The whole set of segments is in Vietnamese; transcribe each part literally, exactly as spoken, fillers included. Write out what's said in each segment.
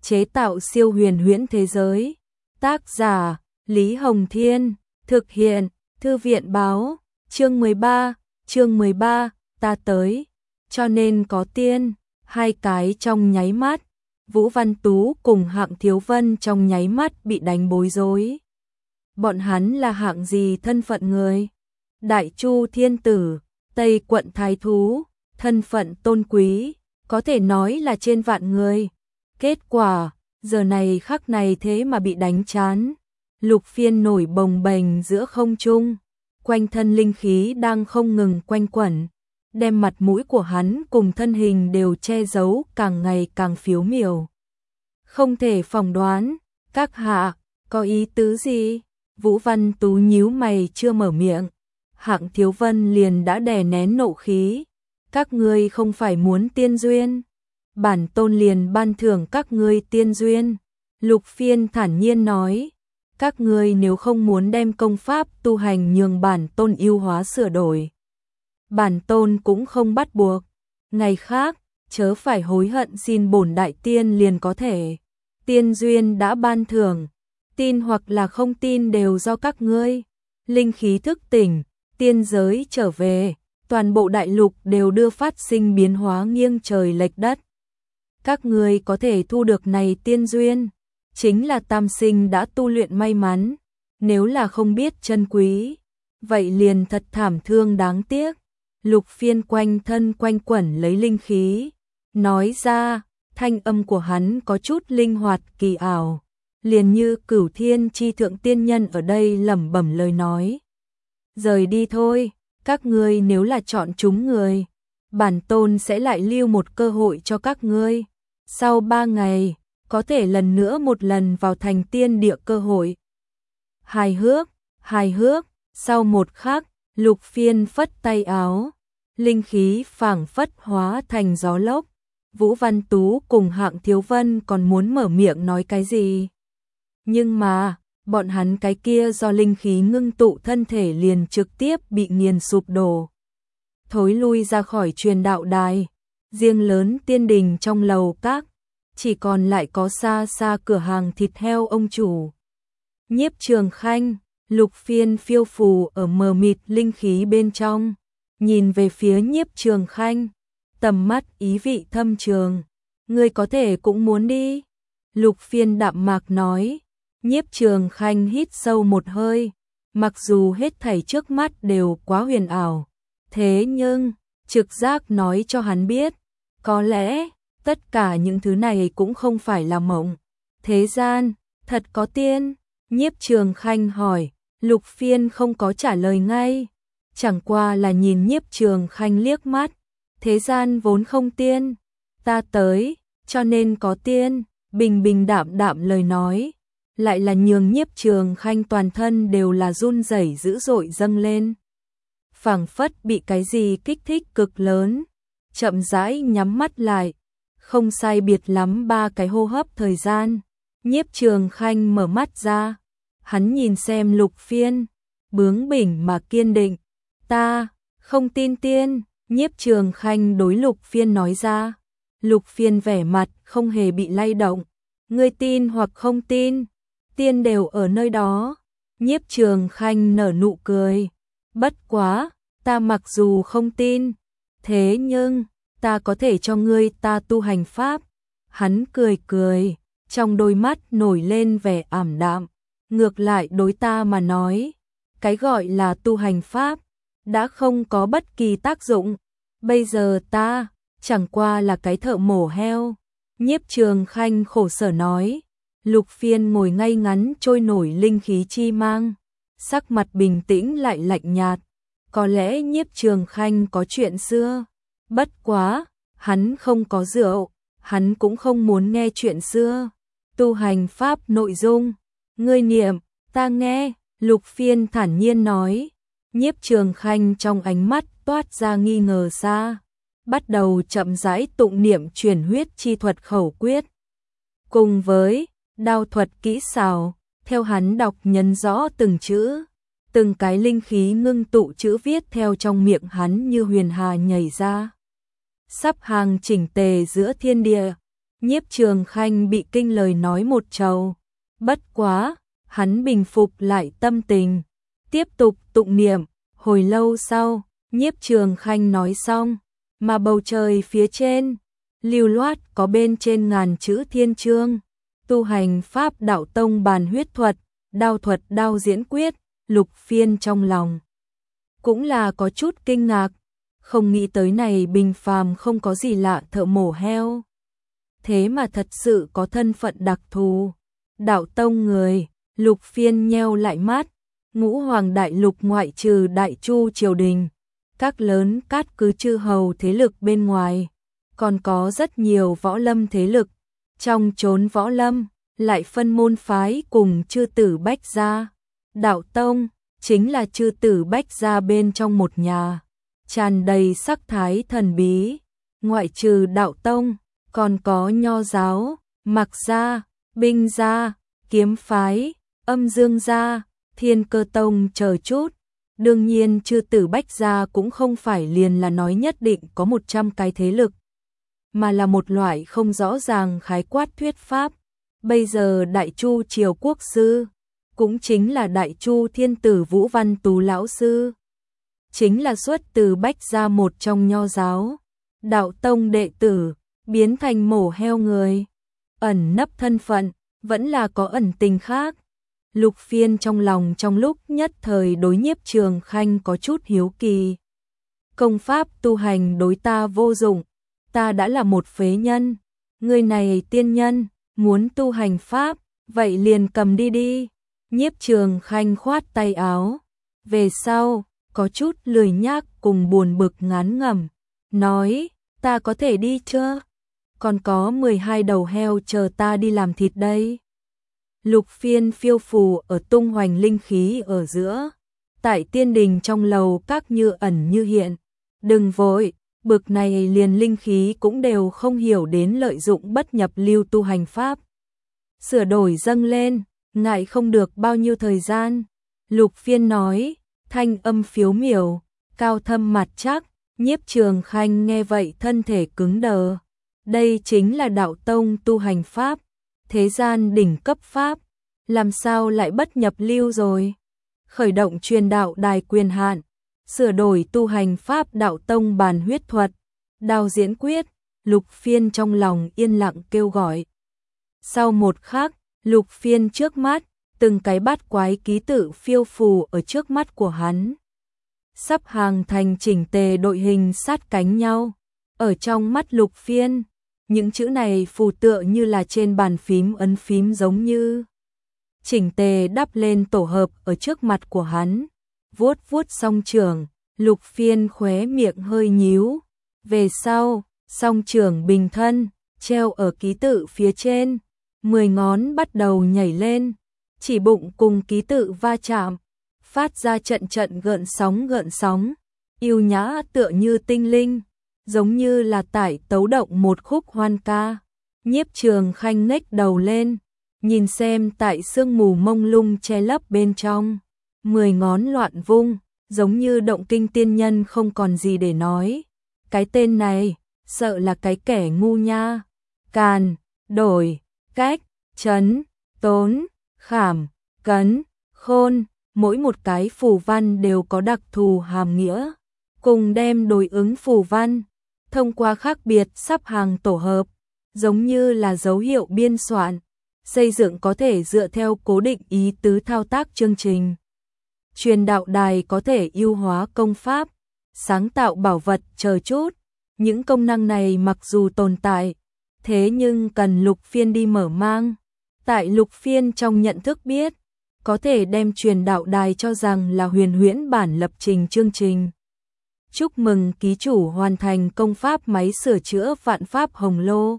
chế tạo siêu huyền huyễn thế giới. Tác giả, Lý Hồng Thiên, thực hiện, Thư viện báo, chương mười ba, chương mười ba, ta tới, cho nên có tiên, hai cái trong nháy mắt, Vũ Văn Tú cùng Hạng Thiếu Vân trong nháy mắt bị đánh bối rối. Bọn hắn là hạng gì thân phận người? Đại Chu Thiên Tử, Tây Quận Thái Thú, thân phận tôn quý, có thể nói là trên vạn người. Kết quả, giờ này khắc này thế mà bị đánh chán. Lục Phiên nổi bồng bềnh giữa không trung, quanh thân linh khí đang không ngừng quanh quẩn, đem mặt mũi của hắn cùng thân hình đều che giấu càng ngày càng phiếu miểu. Không thể phỏng đoán, các hạ, có ý tứ gì? Vũ Văn Tú nhíu mày chưa mở miệng, Hạng Thiếu Vân liền đã đè nén nộ khí. Các ngươi không phải muốn tiên duyên, bản tôn liền ban thưởng các ngươi tiên duyên. Lục Phiên thản nhiên nói, các ngươi nếu không muốn đem công pháp tu hành nhường bản tôn yêu hóa sửa đổi, bản tôn cũng không bắt buộc, ngày khác, chớ phải hối hận, xin bổn đại tiên liền có thể. Tiên duyên đã ban thưởng, tin hoặc là không tin đều do các ngươi. Linh khí thức tỉnh, tiên giới trở về, toàn bộ đại lục đều đưa phát sinh biến hóa nghiêng trời lệch đất. Các ngươi có thể thu được này tiên duyên, chính là tam sinh đã tu luyện may mắn, nếu là không biết trân quý, vậy liền thật thảm thương đáng tiếc. Lục Phiên quanh thân quanh quẩn lấy linh khí, nói ra, thanh âm của hắn có chút linh hoạt kỳ ảo, liền như Cửu Thiên chi thượng tiên nhân ở đây lẩm bẩm lời nói. Rời đi thôi, các ngươi nếu là chọn chúng người, bản tôn sẽ lại lưu một cơ hội cho các ngươi. Sau ba ngày, có thể lần nữa một lần vào thành tiên địa cơ hội. Hài hước, hài hước, sau một khắc, Lục Phiên phất tay áo, linh khí phảng phất hóa thành gió lốc. Vũ Văn Tú cùng Hạng Thiếu Vân còn muốn mở miệng nói cái gì. Nhưng mà, bọn hắn cái kia do linh khí ngưng tụ thân thể liền trực tiếp bị nghiền sụp đổ. Thối lui ra khỏi truyền đạo đài, riêng lớn tiên đình trong lầu các, chỉ còn lại có xa xa cửa hàng thịt heo ông chủ. Nhiếp Trường Khanh, Lục Phiên phiêu phù ở mờ mịt linh khí bên trong, nhìn về phía Nhiếp Trường Khanh, tầm mắt ý vị thâm trường. Ngươi có thể cũng muốn đi. Lục Phiên đạm mạc nói. Nhiếp Trường Khanh hít sâu một hơi, mặc dù hết thảy trước mắt đều quá huyền ảo, thế nhưng, trực giác nói cho hắn biết, có lẽ, tất cả những thứ này cũng không phải là mộng. Thế gian, thật có tiên? Nhiếp Trường Khanh hỏi. Lục Phiên không có trả lời ngay, chẳng qua là nhìn Nhiếp Trường Khanh liếc mắt. Thế gian vốn không tiên, ta tới, cho nên có tiên. Bình bình đạm đạm lời nói, lại là nhường Nhiếp Trường Khanh toàn thân đều là run rẩy dữ dội dâng lên. Phảng phất bị cái gì kích thích cực lớn, chậm rãi nhắm mắt lại, không sai biệt lắm ba cái hô hấp thời gian, Nhiếp Trường Khanh mở mắt ra, hắn nhìn xem Lục Phiên, bướng bỉnh mà kiên định, ta không tin tiên. Nhiếp Trường Khanh đối Lục Phiên nói ra. Lục Phiên vẻ mặt không hề bị lay động, ngươi tin hoặc không tin, tiên đều ở nơi đó. Nhiếp Trường Khanh nở nụ cười, bất quá, ta mặc dù không tin, thế nhưng, ta có thể cho ngươi ta tu hành pháp. Hắn cười cười, trong đôi mắt nổi lên vẻ ảm đạm, ngược lại đối ta mà nói, cái gọi là tu hành pháp, đã không có bất kỳ tác dụng, bây giờ ta, chẳng qua là cái thợ mổ heo. Nhiếp Trường Khanh khổ sở nói. Lục Phiên ngồi ngay ngắn trôi nổi linh khí chi mang, sắc mặt bình tĩnh lại lạnh nhạt. Có lẽ Nhiếp Trường Khanh có chuyện xưa, bất quá, hắn không có rượu, hắn cũng không muốn nghe chuyện xưa. Tu hành pháp nội dung, ngươi niệm, ta nghe. Lục Phiên thản nhiên nói. Nhiếp Trường Khanh trong ánh mắt toát ra nghi ngờ xa, bắt đầu chậm rãi tụng niệm truyền huyết chi thuật khẩu quyết. Cùng với đao thuật kỹ xảo, theo hắn đọc nhấn rõ từng chữ, từng cái linh khí ngưng tụ chữ viết theo trong miệng hắn như huyền hà nhảy ra. Sắp hàng chỉnh tề giữa thiên địa, Nhiếp Trường Khanh bị kinh lời nói một trầu. Bất quá, hắn bình phục lại tâm tình, tiếp tục tụng niệm. Hồi lâu sau, Nhiếp Trường Khanh nói xong, mà bầu trời phía trên, lưu loát có bên trên ngàn chữ thiên chương, tu hành pháp đạo tông bàn huyết thuật, đao thuật đao diễn quyết. Lục Phiên trong lòng cũng là có chút kinh ngạc, không nghĩ tới này bình phàm không có gì lạ thợ mổ heo. Thế mà thật sự có thân phận đặc thù. Đạo tông người, Lục Phiên nheo lại mắt, ngũ hoàng đại lục ngoại trừ Đại Chu triều đình, các lớn cát cứ chư hầu thế lực bên ngoài, còn có rất nhiều võ lâm thế lực. Trong chốn võ lâm, lại phân môn phái cùng chư tử bách gia. Đạo tông chính là chư tử bách gia bên trong một nhà, tràn đầy sắc thái thần bí. Ngoại trừ đạo tông, còn có nho giáo, mặc gia, binh gia, kiếm phái, âm dương gia, thiên cơ tông chờ chút. Đương nhiên chư tử bách gia cũng không phải liền là nói nhất định có một trăm cái thế lực, mà là một loại không rõ ràng khái quát thuyết pháp. Bây giờ Đại Chu triều quốc sư, cũng chính là Đại Chu thiên tử Vũ Văn Tú lão sư, chính là xuất từ bách gia một trong nho giáo. Đạo tông đệ tử, biến thành mổ heo người, ẩn nấp thân phận, vẫn là có ẩn tình khác. Lục Phiên trong lòng trong lúc nhất thời đối Nhiếp Trường Khanh có chút hiếu kỳ. Công pháp tu hành đối ta vô dụng, ta đã là một phế nhân, người này tiên nhân, muốn tu hành pháp, vậy liền cầm đi đi. Nhiếp Trường Khanh khoát tay áo, về sau, có chút lười nhác cùng buồn bực ngán ngẩm, nói, ta có thể đi chưa? Còn có mười hai đầu heo chờ ta đi làm thịt đây. Lục Phiên phiêu phù ở tung hoành linh khí ở giữa, tại tiên đình trong lầu các như ẩn như hiện. Đừng vội, bực này liền linh khí cũng đều không hiểu đến lợi dụng bất nhập lưu tu hành pháp. Sửa đổi dâng lên, ngại không được bao nhiêu thời gian. Lục Phiên nói, thanh âm phiếu miểu, cao thâm mặt chắc. Nhiếp Trường Khanh nghe vậy thân thể cứng đờ. Đây chính là đạo tông tu hành pháp, thế gian đỉnh cấp pháp, làm sao lại bất nhập lưu rồi? Khởi động truyền đạo đài quyền hạn, sửa đổi tu hành pháp đạo tông bàn huyết thuật, đao diễn quyết. Lục Phiên trong lòng yên lặng kêu gọi. Sau một khắc, Lục Phiên trước mắt, từng cái bát quái ký tự phiêu phù ở trước mắt của hắn, sắp hàng thành chỉnh tề đội hình sát cánh nhau. Ở trong mắt Lục Phiên, những chữ này phù tựa như là trên bàn phím ấn phím giống như chỉnh tề đắp lên tổ hợp ở trước mặt của hắn. Vuốt vuốt song trưởng, Lục Phiên khóe miệng hơi nhíu. Về sau, song trưởng bình thân, treo ở ký tự phía trên, mười ngón bắt đầu nhảy lên, chỉ bụng cùng ký tự va chạm, phát ra trận trận gợn sóng gợn sóng, yêu nhã tựa như tinh linh, giống như là tải tấu động một khúc hoan ca. Nhiếp Trường Khanh nhếch đầu lên, nhìn xem tại sương mù mông lung che lấp bên trong, mười ngón loạn vung, giống như động kinh tiên nhân không còn gì để nói. Cái tên này, sợ là cái kẻ ngu nha. Càn, đổi, cách, trấn, tốn, khảm, cấn, khôn, mỗi một cái phù văn đều có đặc thù hàm nghĩa, cùng đem đối ứng phù văn, thông qua khác biệt sắp hàng tổ hợp, giống như là dấu hiệu biên soạn, xây dựng có thể dựa theo cố định ý tứ thao tác chương trình. Truyền đạo đài có thể ưu hóa công pháp, sáng tạo bảo vật chờ chút. Những công năng này mặc dù tồn tại, thế nhưng cần Lục Phiên đi mở mang. Tại Lục Phiên trong nhận thức biết, có thể đem truyền đạo đài cho rằng là huyền huyễn bản lập trình chương trình. Chúc mừng ký chủ hoàn thành công pháp máy sửa chữa vạn pháp hồng lô.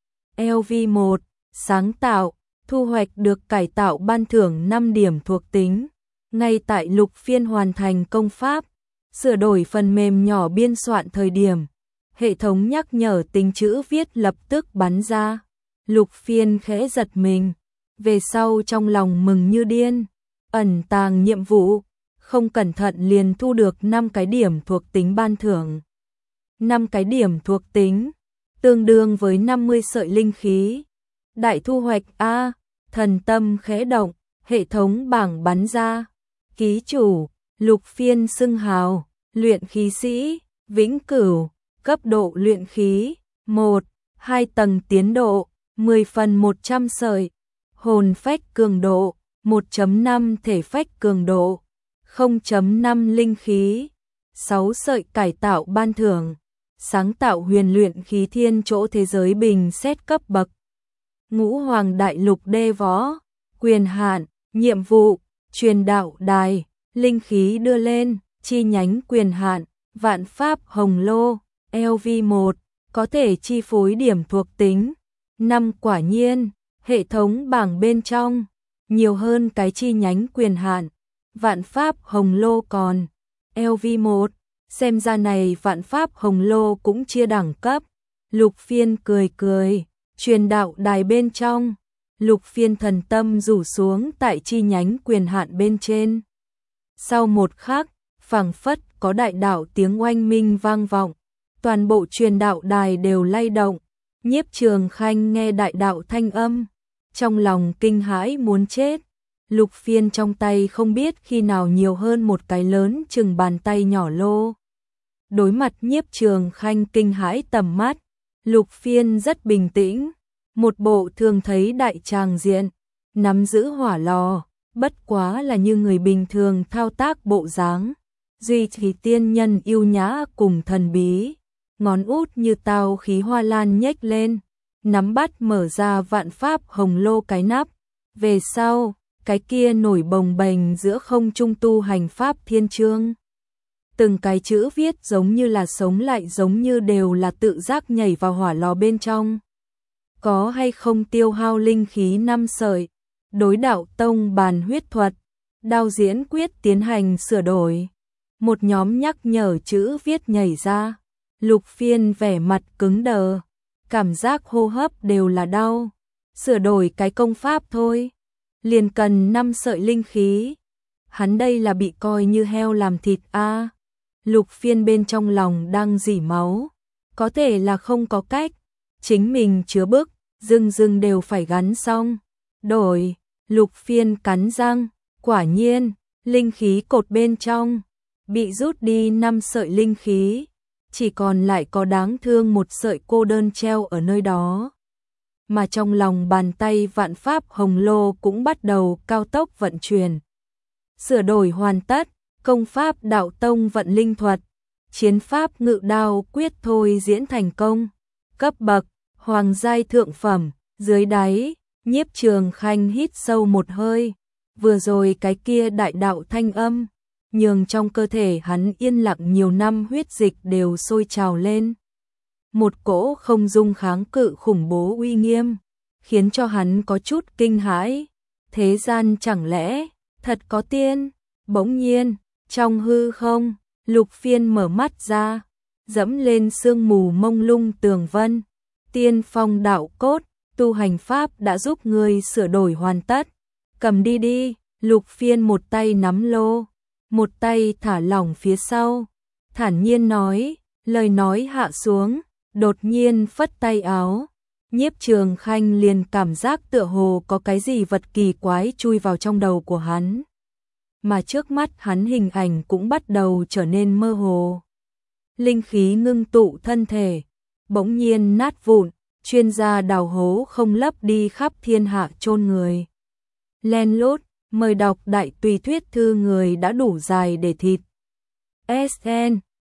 L V một, sáng tạo, thu hoạch được cải tạo ban thưởng năm điểm thuộc tính. Ngay tại Lục Phiên hoàn thành công pháp, sửa đổi phần mềm nhỏ biên soạn thời điểm, hệ thống nhắc nhở tính chữ viết lập tức bắn ra. Lục Phiên khẽ giật mình, về sau trong lòng mừng như điên, ẩn tàng nhiệm vụ, không cẩn thận liền thu được năm cái điểm thuộc tính ban thưởng. năm cái điểm thuộc tính, tương đương với năm mươi sợi linh khí. Đại thu hoạch a, thần tâm khẽ động, hệ thống bảng bắn ra. Ký chủ, Lục Phiên xưng hào, luyện khí sĩ, vĩnh cửu, cấp độ luyện khí, một, hai tầng tiến độ, mười phần một trăm sợi, hồn phách cường độ, một chấm năm thể phách cường độ, không chấm năm linh khí, sáu sợi cải tạo ban thưởng, sáng tạo huyền luyện khí thiên chỗ thế giới bình xét cấp bậc. Ngũ Hoàng Đại Lục đê võ, quyền hạn, nhiệm vụ, truyền đạo đài, linh khí đưa lên, chi nhánh quyền hạn, vạn pháp hồng lô, L V một, có thể chi phối điểm thuộc tính. Năm quả nhiên, hệ thống bảng bên trong, nhiều hơn cái chi nhánh quyền hạn, vạn pháp hồng lô còn, L V một, xem ra này vạn pháp hồng lô cũng chia đẳng cấp. Lục Phiên cười cười, truyền đạo đài bên trong, Lục Phiên thần tâm rủ xuống tại chi nhánh quyền hạn bên trên. Sau một khắc, phảng phất có đại đạo tiếng oanh minh vang vọng, toàn bộ truyền đạo đài đều lay động. Nhiếp Trường Khanh nghe đại đạo thanh âm, trong lòng kinh hãi muốn chết. Lục Phiên trong tay không biết khi nào nhiều hơn một cái lớn chừng bàn tay nhỏ lô. Đối mặt Nhiếp Trường Khanh kinh hãi tầm mắt, Lục Phiên rất bình tĩnh, một bộ thường thấy đại tràng diện, nắm giữ hỏa lò, bất quá là như người bình thường thao tác bộ dáng, duy trì tiên nhân yêu nhã cùng thần bí, ngón út như tao khí hoa lan nhếch lên, nắm bắt mở ra vạn pháp hồng lô cái nắp, về sau, cái kia nổi bồng bềnh giữa không trung tu hành pháp thiên chương. Từng cái chữ viết giống như là sống lại, giống như đều là tự giác nhảy vào hỏa lò bên trong. Có hay không tiêu hao linh khí năm sợi, đối đạo tông bàn huyết thuật, đao diễn quyết tiến hành sửa đổi. Một nhóm nhắc nhở chữ viết nhảy ra, Lục Phiên vẻ mặt cứng đờ, cảm giác hô hấp đều là đau. Sửa đổi cái công pháp thôi, liền cần năm sợi linh khí. Hắn đây là bị coi như heo làm thịt a. À. Lục Phiên bên trong lòng đang rỉ máu, có thể là không có cách, chính mình chứa bức, dưng dưng đều phải gắn xong. Đổi, Lục Phiên cắn răng, quả nhiên, linh khí cột bên trong bị rút đi năm sợi linh khí, chỉ còn lại có đáng thương một sợi cô đơn treo ở nơi đó. Mà trong lòng bàn tay vạn pháp hồng lô cũng bắt đầu cao tốc vận chuyển. Sửa đổi hoàn tất, công pháp đạo tông vận linh thuật, chiến pháp ngự đao quyết thôi diễn thành công. Cấp bậc, hoàng giai thượng phẩm, dưới đáy, Nhiếp Trường Khanh hít sâu một hơi. Vừa rồi cái kia đại đạo thanh âm, nhường trong cơ thể hắn yên lặng nhiều năm huyết dịch đều sôi trào lên. Một cỗ không dung kháng cự khủng bố uy nghiêm, khiến cho hắn có chút kinh hãi. Thế gian chẳng lẽ thật có tiên? Bỗng nhiên, trong hư không, Lục Phiên mở mắt ra, dẫm lên sương mù mông lung tường vân. Tiên phong đạo cốt, tu hành pháp đã giúp ngươi sửa đổi hoàn tất. Cầm đi đi. Lục Phiên một tay nắm lô, một tay thả lỏng phía sau, thản nhiên nói, lời nói hạ xuống, đột nhiên phất tay áo. Nhiếp Trường Khanh liền cảm giác tựa hồ có cái gì vật kỳ quái chui vào trong đầu của hắn. Mà trước mắt hắn hình ảnh cũng bắt đầu trở nên mơ hồ. Linh khí ngưng tụ thân thể, bỗng nhiên nát vụn, chuyên gia đào hố không lấp đi khắp thiên hạ chôn người. Len lút, mời đọc đại tùy thuyết thư người đã đủ dài để thịt. ét en